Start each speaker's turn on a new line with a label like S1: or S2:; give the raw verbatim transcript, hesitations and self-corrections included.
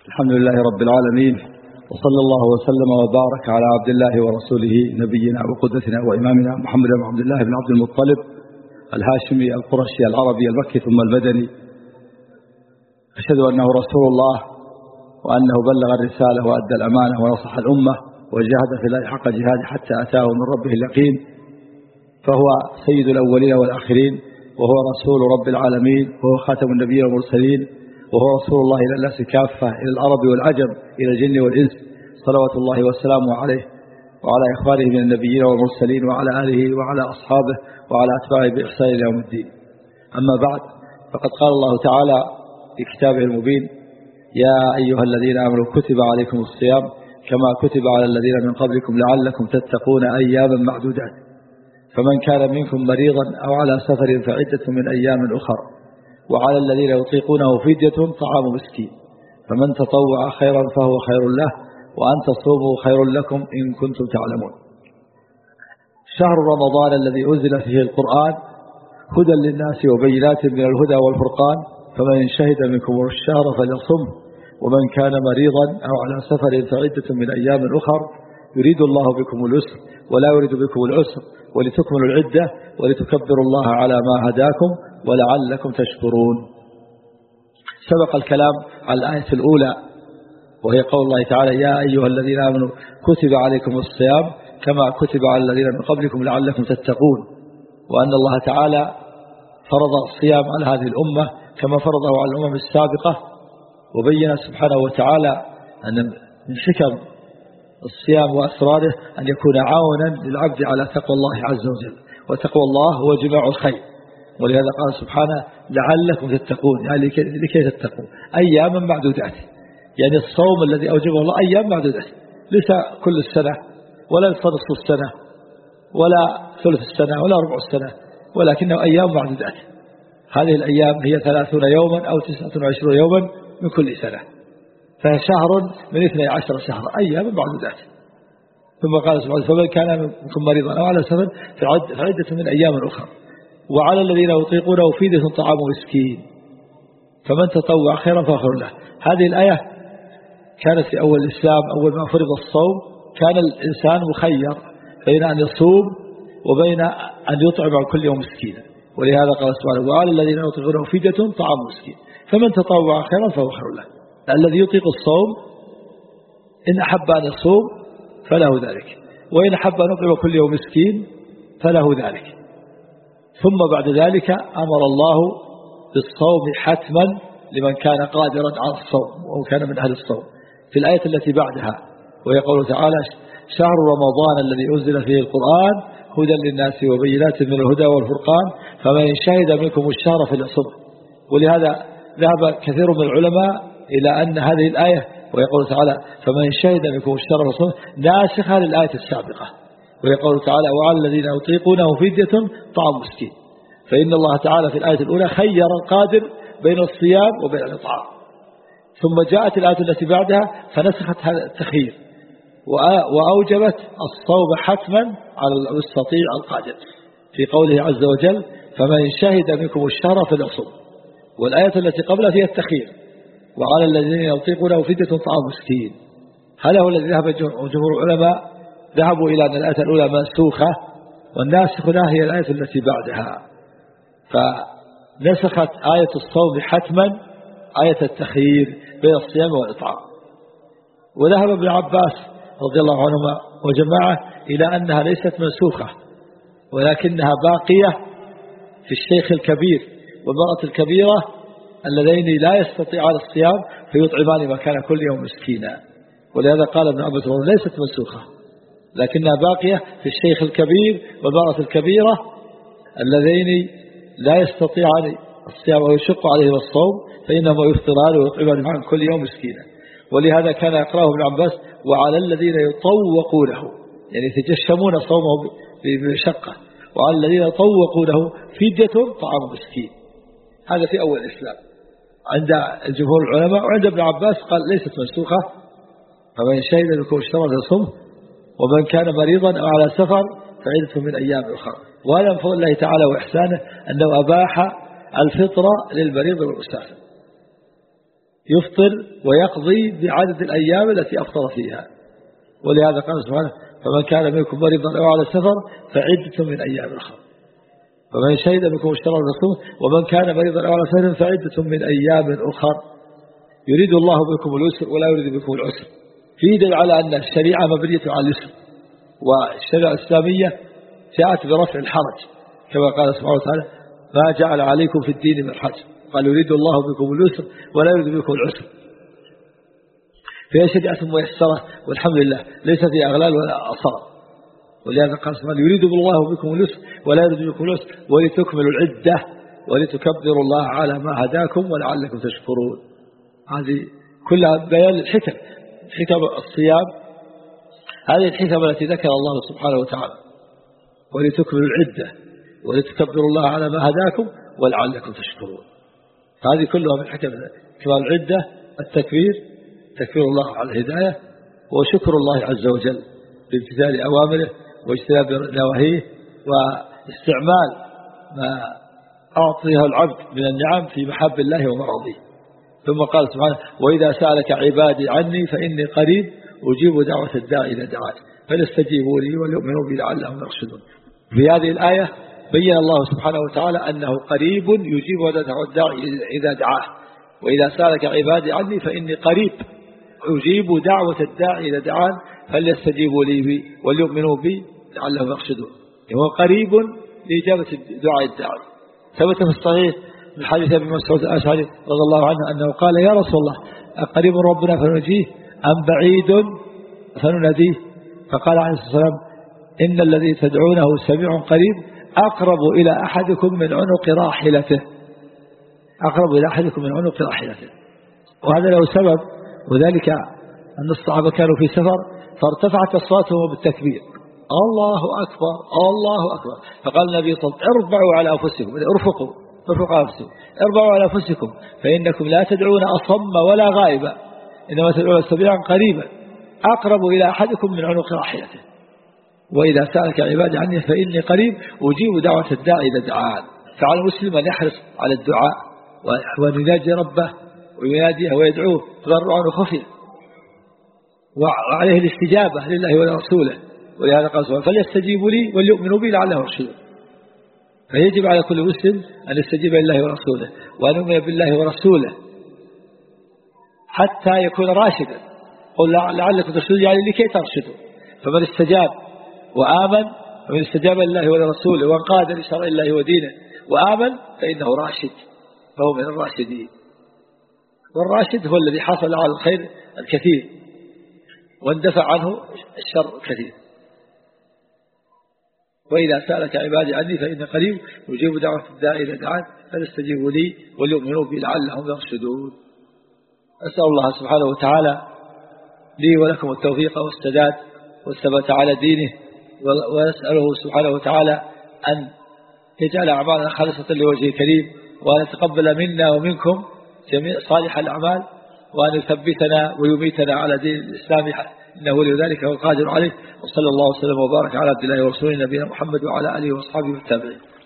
S1: الحمد لله رب العالمين، وصلى الله وسلم وبارك على عبد الله ورسوله نبينا وقدوتنا وإمامنا محمد بن عبد الله بن عبد المطلب الهاشمي القرشي العربي المكي ثم المدني. أشهد أنه رسول الله وأنه بلغ الرسالة وأدى الأمانة ونصح الأمة وجاهد في الله حق جهاده حتى أتاه من ربه اليقين، فهو سيد الأولين والآخرين، وهو رسول رب العالمين، وهو خاتم النبيين والمرسلين، وهو رسول الله إلى الناس كافة، إلى العرب والعجم، إلى الجن والإنس، صلوات الله وسلامه عليه وعلى إخوانه من النبيين والمرسلين وعلى آله وعلى أصحابه وعلى أتباعه بإحسان إلى يوم الدين. أما بعد، فقد قال الله تعالى في كتابه المبين: يا أيها الذين آمنوا كتب عليكم الصيام كما كتب على الذين من قبلكم لعلكم تتقون أياما معدودات، فمن كان منكم مريضا أو على سفر فعدة من أيام أخر، وعلى الذين يطيقونه فدية طعام مسكين، فمن تطوع خيرا فهو خير له، وأن تصوموا خير لكم إن كنتم تعلمون. شهر رمضان الذي أنزل فيه القرآن هدى للناس وبينات من الهدى والفرقان، فمن شهد منكم الشهر فليصمه، ومن كان مريضا أو على سفر فعدة من أيام أخر، يريد الله بكم اليسر ولا يريد بكم العسر، ولتكملوا العدة ولتكبروا الله على ما هداكم ولعلكم تشكرون. سبق الكلام على الآية الأولى، وهي قول الله تعالى: يا أيها الذين آمنوا كتب عليكم الصيام كما كتب على الذين من قبلكم لعلكم تتقون، وأن الله تعالى فرض الصيام على هذه الأمة كما فرضه على الأمم السابقة، وبين سبحانه وتعالى أن من حكم الصيام وأسراره أن يكون عونا للعبد على تقوى الله عز وجل، وتقوى الله هو جماع الخير. ولهذا قال سبحانه: لعلكم تتقون، يعني لكي تتقون أياما معدودات، يعني الصوم الذي أوجبه الله أيام معدودات، ليس كل السنة ولا نصف السنة ولا ثلث السنة ولا ربع السنة، ولكنه أيام معدودات. هذه الأيام هي ثلاثون يوما أو تسعة وعشرون يوما من كل سنة، فهي شهر من اثني عشر شهرا، أيام معدودات. ثم قال سبحانه: فمن كان منكم مريضا أو على سفر فعدة من أيام أخرى، وعلى الذين يطيقونه فدية طعام مسكين، فمن تطوع خيرا فهو خير له. هذه الآية كانت في أول الإسلام، أول ما فرض الصوم كان الإنسان مخير بين أن يصوم وبين أن يطعم عن كل يوم مسكينا، ولهذا قال سبحانه: وعلى الذين يطيقونه فدية طعام مسكين، فمن تطوع خيرا فهو خير له. الذي يطيق الصوم إن أحب أن يصوم فله ذلك، وإن أحب أن يطعم كل يوم مسكين فله ذلك. ثم بعد ذلك أمر الله بالصوم حتما لمن كان قادرا على الصوم أو كان من أهل الصوم في الآية التي بعدها، وهي قوله تعالى: شهر رمضان الذي أنزل فيه القرآن هدى للناس وبينات من الهدى والفرقان، فمن شهد منكم الشهر فليصمه. ولهذا ذهب كثير من العلماء إلى أن هذه الآية ويقول تعالى: فمن شهد منكم الشهر فليصمه ناسخة للآية السابقة، ويقول تعالى: وعلى الذين يطيقونه فدية طعام مسكين. فإن الله تعالى في الآية الأولى خير القادر بين الصيام وبين الإطعام، ثم جاءت الآية التي بعدها فنسخت هذا التخيير وأوجبت الصوم حتما على المستطيع القادر في قوله عز وجل: فمن شهد منكم الشهر فليصم. والآية التي قبلها فيها التخيير: وعلى الذين يطيقونه فدية طعام مسكين. هذا هو الذي ذهب جمهور العلماء، ذهبوا إلى أن الآية الأولى منسوخة، والناسخ لها هي الآية التي بعدها، فنسخت آية الصوم حتما آية التخيير بين الصيام والإطعام. وذهب ابن عباس رضي الله عنهما وجماعة إلى أنها ليست منسوخة، ولكنها باقية في الشيخ الكبير والمرأة الكبيرة اللذين لا يستطيعان الصيام فيطعمان مكان كل يوم مسكينا. ولهذا قال ابن عباس ليست منسوخة، لكنها باقية في الشيخ الكبير والمرأة الكبيرة اللذين لا يستطيعان الصيام ويشق عليهم الصوم، فإنما يفطران ويطعمان معا كل يوم مسكينا. ولهذا كان يقرأه ابن عباس: وعلى الذين يطوقونه، يعني يتجشمون صومه بمشقة، وعلى الذين يطوقونه فدية طعام مسكين. هذا في أول الإسلام عند الجمهور العلماء، وعند ابن عباس قال ليست منسوخة، فمن شهد منكم الشهر فليصمه، ومن كان مريضا أو على سفر فعدة من أيام أخرى. وهذا من فضل الله تعالى وإحسانه أنه أباح الفطرة للمريض والمسافر، يفطر ويقضي بعدد الأيام التي أفطر فيها. ولهذا قال سبحانه فمن كان منكم مريضا أو على سفر فعدة من أيام أخرى، فمن شهد منكم الشهر الرسول ومن كان مريضا أو على سفر فعدة من أيام أخرى يريد الله بكم اليسر ولا يريد بكم العسر. في دليل على أن الشريعة مبنية على اليسر، والشريعة الإسلامية جاءت برفع الحرج كما قال سبحانه وتعالى ما جعل عليكم في الدين من حرج، قال يريد الله بكم اليسر ولا يريد بكم العسر. فهي شريعة ميسرة والحمد لله ليس في أغلال ولا أصار. ولهذا قال سبحانه يريد الله بكم اليسر ولا يريد بكم العسر ولتكملوا العدة ولتكبروا الله على ما هداكم ولعلكم تشكرون. هذه كلها بيان الحكم، حكم الصيام، هذه الحكم التي ذكر الله سبحانه وتعالى ولتكملوا العدة ولتكبروا الله على ما هداكم ولعلكم تشكرون. هذه كلها من حكم كمال العدة التكبير، تكبير الله على الهداية، وشكر الله عز وجل بامتثال أوامره واجتناب نواهيه واستعمال ما أعطيه العبد من النعم في محب الله ومرضيه. ثم قال سبحانه وإذا سألك عبادي عني فإني قريب أجيب دعوة الداعي إذا دعاني فليستجيبوا لي وليؤمنوا بي لعلهم يرشدون. في هذه الآية بين الله سبحانه وتعالى أنه قريب يجيب دعوة الداعي إذا دعاه، وإذا سألك عبادي عني فإني قريب أجيب دعوة الداعي إذا دعان فليستجيبوا لي بي وليؤمنوا بي لعلهم يرشدون. هو قريب لإجابة دعاء الداعي. ثبت في الصحيح من حديث أبي مسعود الأشعري رضي الله عنه أنه قال يا رسول الله أقريب ربنا فنجيه أم بعيد فنناديه؟ فقال عليه الصلاة والسلام إن الذي تدعونه سميع قريب أقرب إلى أحدكم من عنق راحلته، أقرب إلى أحدكم من عنق راحلته. وهذا له سبب، وذلك أن الصحابة كانوا في سفر فارتفعت أصواتهم بالتكبير الله أكبر الله أكبر، فقال النبي صلى الله عليه وسلم اربعوا على أنفسكم، ارفقوا ارفقوا على أنفسكم، اربعوا على أنفسكم فإنكم لا تدعون أصم ولا غائبا إنما تدعون سميعا قريبا أقرب إلى أحدكم من عنق راحلته. وإذا سألك عبادي عني فإني قريب أجيب دعوة الداعي إذا دعان. فعلى المسلم أن يحرص على الدعاء وأن يناجي ربه ويناديه ويدعوه تضرعا وخفيا، وعليه الاستجابة لله ولرسوله. ولهذا قال سبحانه فليستجيبوا لي وليؤمنوا بي لعلهم يرشدون. فيجب على كل مسلم أن يستجيب لله ورسوله وأن يؤمن بالله ورسوله حتى يكون راشدا. قل لعلكم ترشدون يعني لكي ترشدوا. فمن استجاب وآمن، ومن استجاب لله ولرسوله وانقاد لشرع الله ودينه وآمن فإنه راشد، فهو من الراشدين. والراشد هو الذي حصل على الخير الكثير واندفع عنه الشر الكثير. وإذا سألك عبادي عني فإن قريب يجيب دعوة الداعي إذا دعان فليستجيبوا لي وليؤمنوا بي لعلهم يرشدون. أسأل الله سبحانه وتعالى لي ولكم التوفيق والسداد والثبات على دينه، ونسأله سبحانه وتعالى أن يجعل أعمالنا خالصة لوجهه الكريم، وأن يتقبل منا ومنكم جميع صالح الأعمال، وأن يثبتنا ويميتنا على دين الإسلام إنه لذلك هو القادر عليه. وصلى الله وسلم وبارك على عبد الله ورسوله نبينا محمد وعلى آله وأصحابه والتابعين.